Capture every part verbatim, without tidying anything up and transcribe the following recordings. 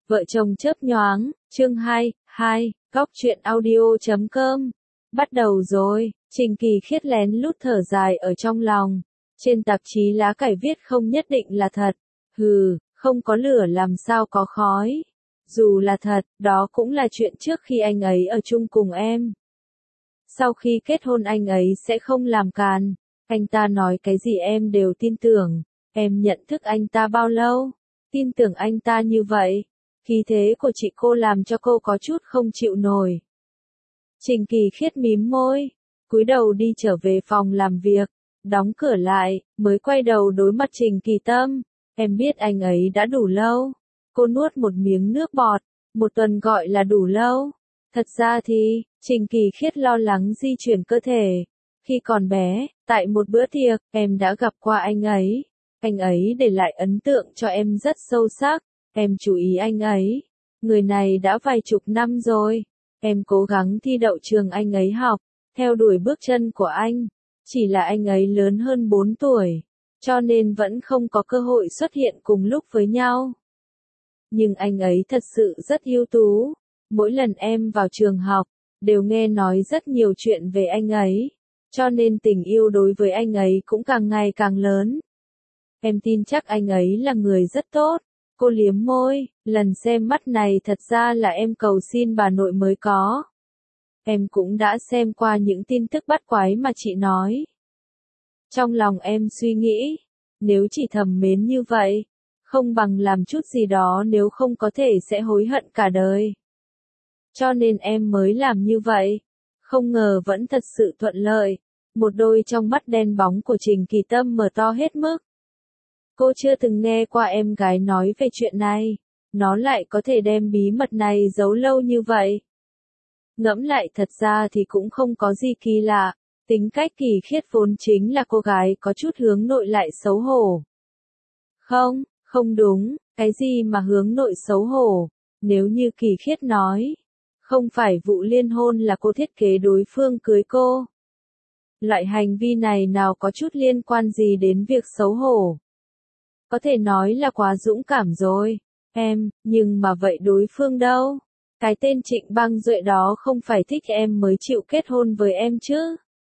Vợ chồng chớp nhoáng, chương hai, hai, góc truyện audio chấm com. Bắt đầu rồi, Trình Kỳ Khiết lén lút thở dài ở trong lòng. Trên tạp chí lá cải viết không nhất định là thật. Hừ, không có lửa làm sao có khói. Dù là thật, đó cũng là chuyện trước khi anh ấy ở chung cùng em. Sau khi kết hôn anh ấy sẽ không làm càn. Anh ta nói cái gì em đều tin tưởng. Em nhận thức anh ta bao lâu? Tin tưởng anh ta như vậy. Khí thế của chị cô làm cho cô có chút không chịu nổi. Trình Kỳ Khiết mím môi, cúi đầu đi trở về phòng làm việc, đóng cửa lại, mới quay đầu đối mặt Trình Kỳ Tâm. Em biết anh ấy đã đủ lâu. Cô nuốt một miếng nước bọt, một tuần gọi là đủ lâu. Thật ra thì, Trình Kỳ Khiết lo lắng di chuyển cơ thể. Khi còn bé, tại một bữa tiệc, em đã gặp qua anh ấy. Anh ấy để lại ấn tượng cho em rất sâu sắc. Em chú ý anh ấy. Người này đã vài chục năm rồi. Em cố gắng thi đậu trường anh ấy học, theo đuổi bước chân của anh. Chỉ là anh ấy lớn hơn bốn tuổi, cho nên vẫn không có cơ hội xuất hiện cùng lúc với nhau. Nhưng anh ấy thật sự rất ưu tú. Mỗi lần em vào trường học, đều nghe nói rất nhiều chuyện về anh ấy. Cho nên tình yêu đối với anh ấy cũng càng ngày càng lớn. Em tin chắc anh ấy là người rất tốt. Cô liếm môi, lần xem mắt này thật ra là em cầu xin bà nội mới có. Em cũng đã xem qua những tin tức bắt quái mà chị nói. Trong lòng em suy nghĩ, nếu chỉ thầm mến như vậy, không bằng làm chút gì đó, nếu không có thể sẽ hối hận cả đời. Cho nên em mới làm như vậy. Không ngờ vẫn thật sự thuận lợi. Một đôi trong mắt đen bóng của Trình Kỳ Tâm mở to hết mức. Cô chưa từng nghe qua em gái nói về chuyện này. Nó lại có thể đem bí mật này giấu lâu như vậy. Ngẫm lại thật ra thì cũng không có gì kỳ lạ. Tính cách Kỳ Khiết vốn chính là cô gái có chút hướng nội lại xấu hổ. Không, không đúng, cái gì mà hướng nội xấu hổ. Nếu như Kỳ Khiết nói, không phải vụ liên hôn là cô thiết kế đối phương cưới cô. Loại hành vi này nào có chút liên quan gì đến việc xấu hổ. Có thể nói là quá dũng cảm rồi, em, nhưng mà vậy đối phương đâu? Cái tên Trịnh Băng Duệ đó không phải thích em mới chịu kết hôn với em chứ?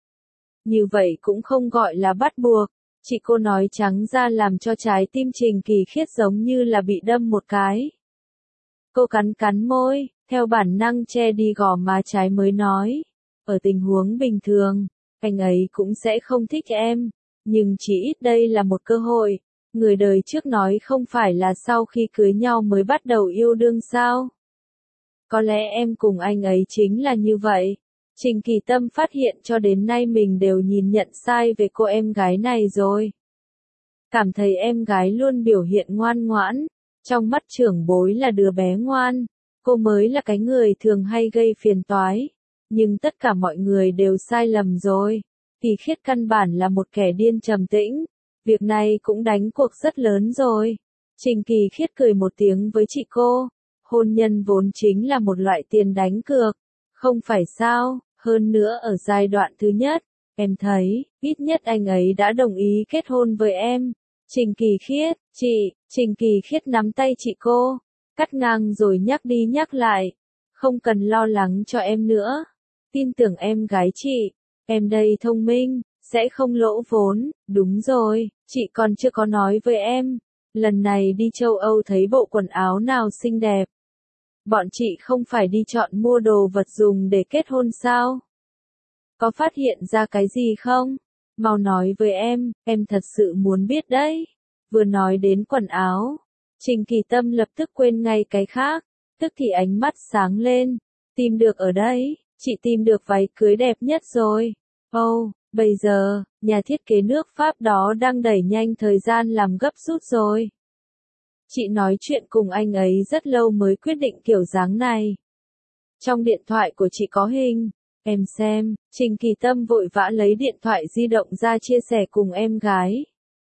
Như vậy cũng không gọi là bắt buộc. Chị cô nói trắng ra làm cho trái tim Trình Kỳ Khiết giống như là bị đâm một cái. Cô cắn cắn môi, theo bản năng che đi gò má trái mới nói. Ở tình huống bình thường, anh ấy cũng sẽ không thích em. Nhưng chỉ ít đây là một cơ hội. Người đời trước nói không phải là sau khi cưới nhau mới bắt đầu yêu đương sao? Có lẽ em cùng anh ấy chính là như vậy. Trình Kỳ Tâm phát hiện cho đến nay mình đều nhìn nhận sai về cô em gái này rồi. Cảm thấy em gái luôn biểu hiện ngoan ngoãn. Trong mắt trưởng bối là đứa bé ngoan. Cô mới là cái người thường hay gây phiền toái. Nhưng tất cả mọi người đều sai lầm rồi. Kỳ Khiết căn bản là một kẻ điên trầm tĩnh. Việc này cũng đánh cuộc rất lớn rồi. Trình Kỳ Khiết cười một tiếng với chị cô. Hôn nhân vốn chính là một loại tiền đánh cược. Không phải sao, hơn nữa ở giai đoạn thứ nhất, em thấy, ít nhất anh ấy đã đồng ý kết hôn với em. Trình Kỳ Khiết, chị, Trình Kỳ Khiết nắm tay chị cô, cắt ngang rồi nhắc đi nhắc lại. Không cần lo lắng cho em nữa. Tin tưởng em gái chị, em đây thông minh, sẽ không lỗ vốn. Đúng rồi, chị còn chưa có nói với em. Lần này đi châu Âu thấy bộ quần áo nào xinh đẹp. Bọn chị không phải đi chọn mua đồ vật dùng để kết hôn sao? Có phát hiện ra cái gì không? Mau nói với em, em thật sự muốn biết đấy. Vừa nói đến quần áo, Trình Kỳ Tâm lập tức quên ngay cái khác, tức thì ánh mắt sáng lên. Tìm được ở đây, chị tìm được váy cưới đẹp nhất rồi. Oh, bây giờ, nhà thiết kế nước Pháp đó đang đẩy nhanh thời gian làm gấp rút rồi. Chị nói chuyện cùng anh ấy rất lâu mới quyết định kiểu dáng này. Trong điện thoại của chị có hình, em xem. Trình Kỳ Tâm vội vã lấy điện thoại di động ra chia sẻ cùng em gái.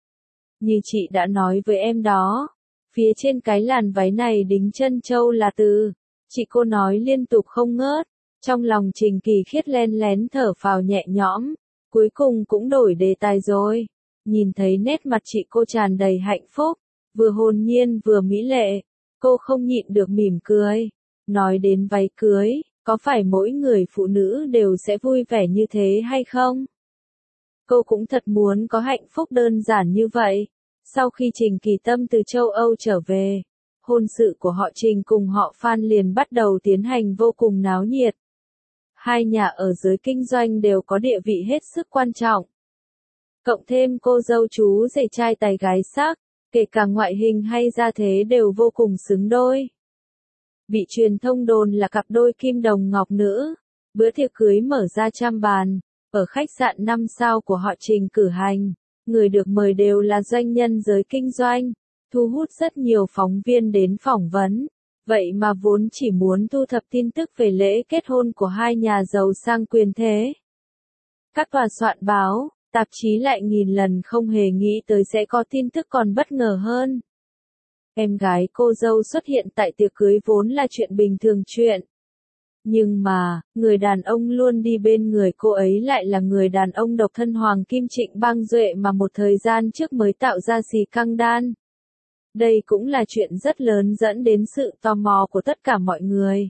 Như chị đã nói với em đó, phía trên cái làn váy này đính chân châu là từ. Chị cô nói liên tục không ngớt. Trong lòng Trình Kỳ Khiết len lén thở phào nhẹ nhõm. Cuối cùng cũng đổi đề tài rồi. Nhìn thấy nét mặt chị cô tràn đầy hạnh phúc. Vừa hồn nhiên vừa mỹ lệ. Cô không nhịn được mỉm cười. Nói đến váy cưới, có phải mỗi người phụ nữ đều sẽ vui vẻ như thế hay không? Cô cũng thật muốn có hạnh phúc đơn giản như vậy. Sau khi Trình Kỳ Tâm từ châu Âu trở về, hôn sự của họ Trình cùng họ Phan liền bắt đầu tiến hành vô cùng náo nhiệt. Hai nhà ở giới kinh doanh đều có địa vị hết sức quan trọng. Cộng thêm cô dâu chú rể trai tài gái sắc, kể cả ngoại hình hay gia thế đều vô cùng xứng đôi. Bị truyền thông đồn là cặp đôi kim đồng ngọc nữ, bữa tiệc cưới mở ra trăm bàn, ở khách sạn năm sao của họ Trình cử hành, người được mời đều là doanh nhân giới kinh doanh, thu hút rất nhiều phóng viên đến phỏng vấn. Vậy mà vốn chỉ muốn thu thập tin tức về lễ kết hôn của hai nhà giàu sang quyền thế. Các tòa soạn báo, tạp chí lại nghìn lần không hề nghĩ tới sẽ có tin tức còn bất ngờ hơn. Em gái cô dâu xuất hiện tại tiệc cưới vốn là chuyện bình thường chuyện. Nhưng mà, người đàn ông luôn đi bên người cô ấy lại là người đàn ông độc thân Hoàng Kim Trịnh Bang Duệ mà một thời gian trước mới tạo ra xì căng đan. Đây cũng là chuyện rất lớn dẫn đến sự tò mò của tất cả mọi người.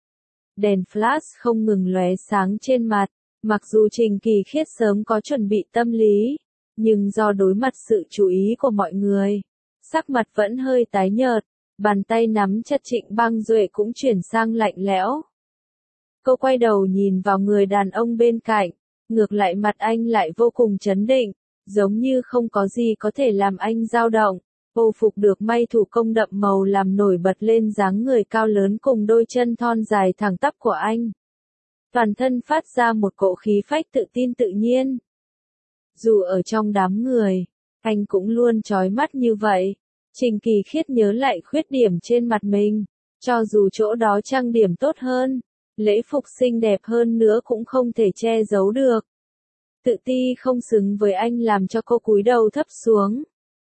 Đèn flash không ngừng lóe sáng trên mặt, mặc dù Trình Kỳ Khiết sớm có chuẩn bị tâm lý, nhưng do đối mặt sự chú ý của mọi người, sắc mặt vẫn hơi tái nhợt, bàn tay nắm chặt Trịnh Bang Duệ cũng chuyển sang lạnh lẽo. Cô quay đầu nhìn vào người đàn ông bên cạnh, ngược lại mặt anh lại vô cùng trấn định, giống như không có gì có thể làm anh dao động. Âu phục được may thủ công đậm màu làm nổi bật lên dáng người cao lớn cùng đôi chân thon dài thẳng tắp của anh. Toàn thân phát ra một cỗ khí phách tự tin tự nhiên. Dù ở trong đám người, anh cũng luôn chói mắt như vậy. Trình Kỳ Khiết nhớ lại khuyết điểm trên mặt mình, cho dù chỗ đó trang điểm tốt hơn, lễ phục xinh đẹp hơn nữa cũng không thể che giấu được. Tự ti không xứng với anh làm cho cô cúi đầu thấp xuống.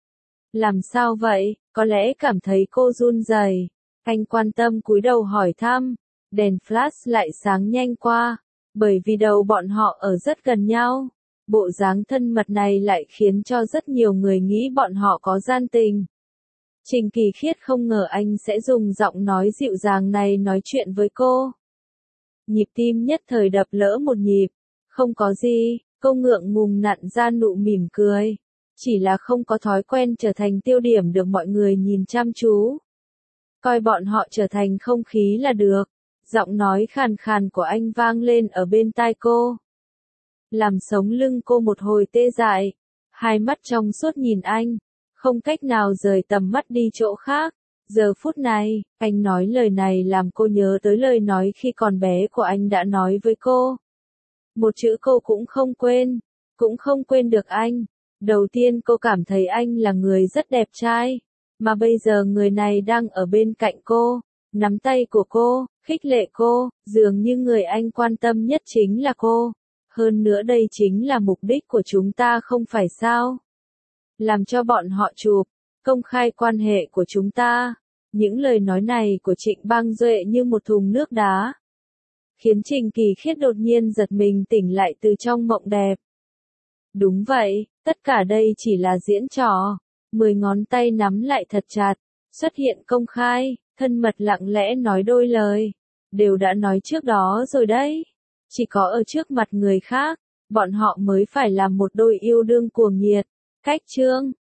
Làm sao vậy, có lẽ cảm thấy cô run rẩy. Anh quan tâm cúi đầu hỏi thăm, đèn flash lại sáng nhanh qua, bởi vì đầu bọn họ ở rất gần nhau. Bộ dáng thân mật này lại khiến cho rất nhiều người nghĩ bọn họ có gian tình. Trình Kỳ Khiết không ngờ anh sẽ dùng giọng nói dịu dàng này nói chuyện với cô. Nhịp tim nhất thời đập lỡ một nhịp, không có gì, cô ngượng ngùng nặn ra nụ mỉm cười. Chỉ là không có thói quen trở thành tiêu điểm được mọi người nhìn chăm chú. Coi bọn họ trở thành không khí là được. Giọng nói khàn khàn của anh vang lên ở bên tai cô. Làm sống lưng cô một hồi tê dại. Hai mắt trong suốt nhìn anh. Không cách nào rời tầm mắt đi chỗ khác. Giờ phút này, anh nói lời này làm cô nhớ tới lời nói khi còn bé của anh đã nói với cô. Một chữ cô cũng không quên. Cũng không quên được anh. Đầu tiên cô cảm thấy anh là người rất đẹp trai, mà bây giờ người này đang ở bên cạnh cô, nắm tay của cô, khích lệ cô, dường như người anh quan tâm nhất chính là cô. Hơn nữa đây chính là mục đích của chúng ta không phải sao? Làm cho bọn họ chụp, công khai quan hệ của chúng ta. Những lời nói này của Trịnh Bang Duệ như một thùng nước đá, khiến Trình Kỳ Khiết đột nhiên giật mình tỉnh lại từ trong mộng đẹp. Đúng vậy, tất cả đây chỉ là diễn trò. Mười ngón tay nắm lại thật chặt, xuất hiện công khai, thân mật lặng lẽ nói đôi lời. Đều đã nói trước đó rồi đấy. Chỉ có ở trước mặt người khác, bọn họ mới phải làm một đôi yêu đương cuồng nhiệt. Cách chương